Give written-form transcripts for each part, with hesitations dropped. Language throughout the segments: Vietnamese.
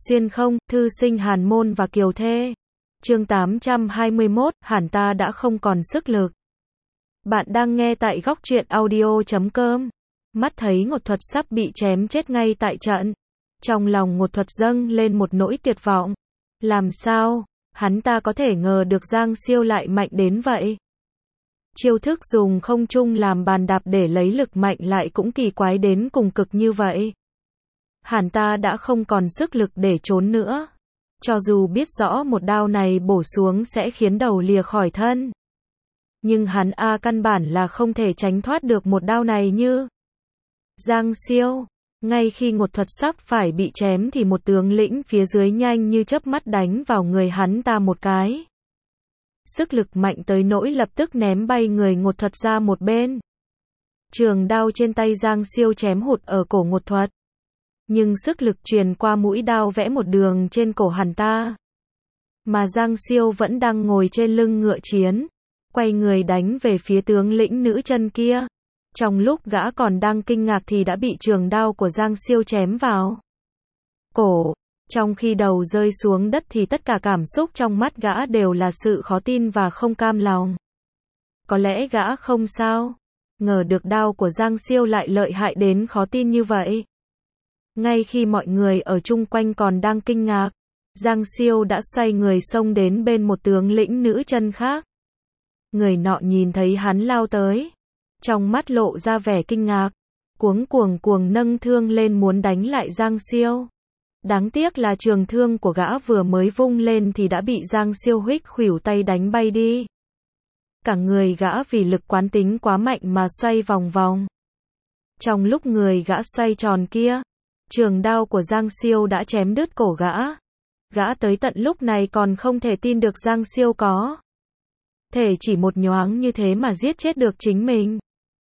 Xuyên không, thư sinh Hàn Môn và Kiều Thê. Chương 821, hẳn ta đã không còn sức lực. Bạn đang nghe tại góc truyện audio.com. Mắt thấy Ngột Thuật sắp bị chém chết ngay tại trận. Trong lòng Ngột Thuật dâng lên một nỗi tuyệt vọng. Làm sao, hắn ta có thể ngờ được Giang Siêu lại mạnh đến vậy? Chiêu thức dùng không trung làm bàn đạp để lấy lực mạnh lại cũng kỳ quái đến cùng cực như vậy. Hắn ta đã không còn sức lực để trốn nữa. Cho dù biết rõ một đao này bổ xuống sẽ khiến đầu lìa khỏi thân. Nhưng hắn căn bản là không thể tránh thoát được một đao này như Giang Siêu. Ngay khi Ngột Thuật sắp phải bị chém thì một tướng lĩnh phía dưới nhanh như chớp mắt đánh vào người hắn ta một cái. Sức lực mạnh tới nỗi lập tức ném bay người Ngột Thuật ra một bên. Trường đao trên tay Giang Siêu chém hụt ở cổ Ngột Thuật. Nhưng sức lực truyền qua mũi đao vẽ một đường trên cổ hắn ta. Mà Giang Siêu vẫn đang ngồi trên lưng ngựa chiến, quay người đánh về phía tướng lĩnh nữ chân kia. Trong lúc gã còn đang kinh ngạc thì đã bị trường đao của Giang Siêu chém vào cổ. Trong khi đầu rơi xuống đất thì tất cả cảm xúc trong mắt gã đều là sự khó tin và không cam lòng. Có lẽ gã không sao ngờ được đao của Giang Siêu lại lợi hại đến khó tin như vậy. Ngay khi mọi người ở chung quanh còn đang kinh ngạc, Giang Siêu đã xoay người xông đến bên một tướng lĩnh nữ chân khác. Người nọ nhìn thấy hắn lao tới, trong mắt lộ ra vẻ kinh ngạc, cuống nâng thương lên muốn đánh lại Giang Siêu. Đáng tiếc là trường thương của gã vừa mới vung lên thì đã bị Giang Siêu huých khuỷu tay đánh bay đi. Cả người gã vì lực quán tính quá mạnh mà xoay vòng vòng. Trong lúc người gã xoay tròn kia, trường đao của Giang Siêu đã chém đứt cổ gã. Gã tới tận lúc này còn không thể tin được Giang Siêu có thể chỉ một nhoáng như thế mà giết chết được chính mình.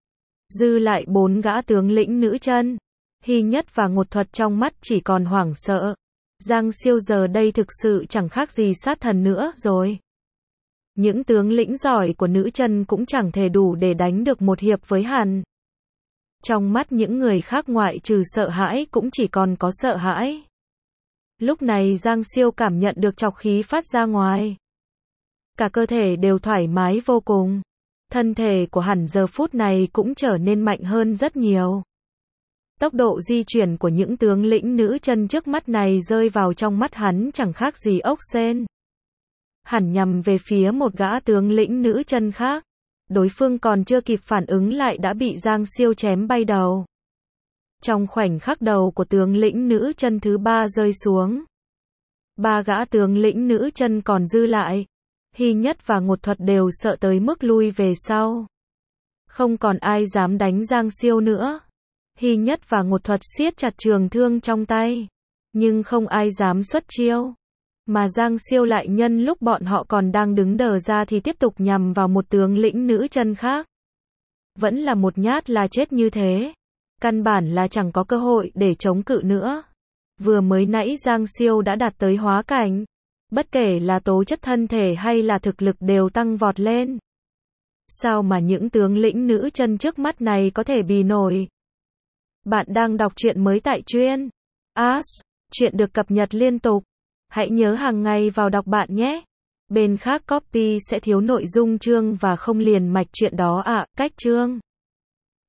Dư lại 4 gã tướng lĩnh nữ chân, Hy Nhất và Ngột Thuật trong mắt chỉ còn hoảng sợ. Giang Siêu giờ đây thực sự chẳng khác gì sát thần nữa rồi. Những tướng lĩnh giỏi của nữ chân cũng chẳng thể đủ để đánh được một hiệp với hắn. Trong mắt những người khác ngoại trừ sợ hãi cũng chỉ còn có sợ hãi. Lúc này Giang Siêu cảm nhận được trọc khí phát ra ngoài. Cả cơ thể đều thoải mái vô cùng. Thân thể của hắn giờ phút này cũng trở nên mạnh hơn rất nhiều. Tốc độ di chuyển của những tướng lĩnh nữ chân trước mắt này rơi vào trong mắt hắn chẳng khác gì ốc sên. Hắn nhằm về phía một gã tướng lĩnh nữ chân khác. Đối phương còn chưa kịp phản ứng lại đã bị Giang Siêu chém bay đầu. Trong khoảnh khắc đầu của tướng lĩnh nữ chân thứ 3 rơi xuống, 3 gã tướng lĩnh nữ chân còn dư lại, Hy Nhất và Ngột Thuật đều sợ tới mức lui về sau. Không còn ai dám đánh Giang Siêu nữa. Hy Nhất và Ngột Thuật siết chặt trường thương trong tay, nhưng không ai dám xuất chiêu. Mà Giang Siêu lại nhân lúc bọn họ còn đang đứng đờ ra thì tiếp tục nhằm vào một tướng lĩnh nữ chân khác. Vẫn là một nhát là chết như thế. Căn bản là chẳng có cơ hội để chống cự nữa. Vừa mới nãy Giang Siêu đã đạt tới hóa cảnh. Bất kể là tố chất thân thể hay là thực lực đều tăng vọt lên. Sao mà những tướng lĩnh nữ chân trước mắt này có thể bì nổi? Bạn đang đọc truyện mới tại truyện As. Truyện được cập nhật liên tục. Hãy nhớ hàng ngày vào đọc bạn nhé. Bên khác copy sẽ thiếu nội dung chương và không liền mạch truyện đó ạ. Cách chương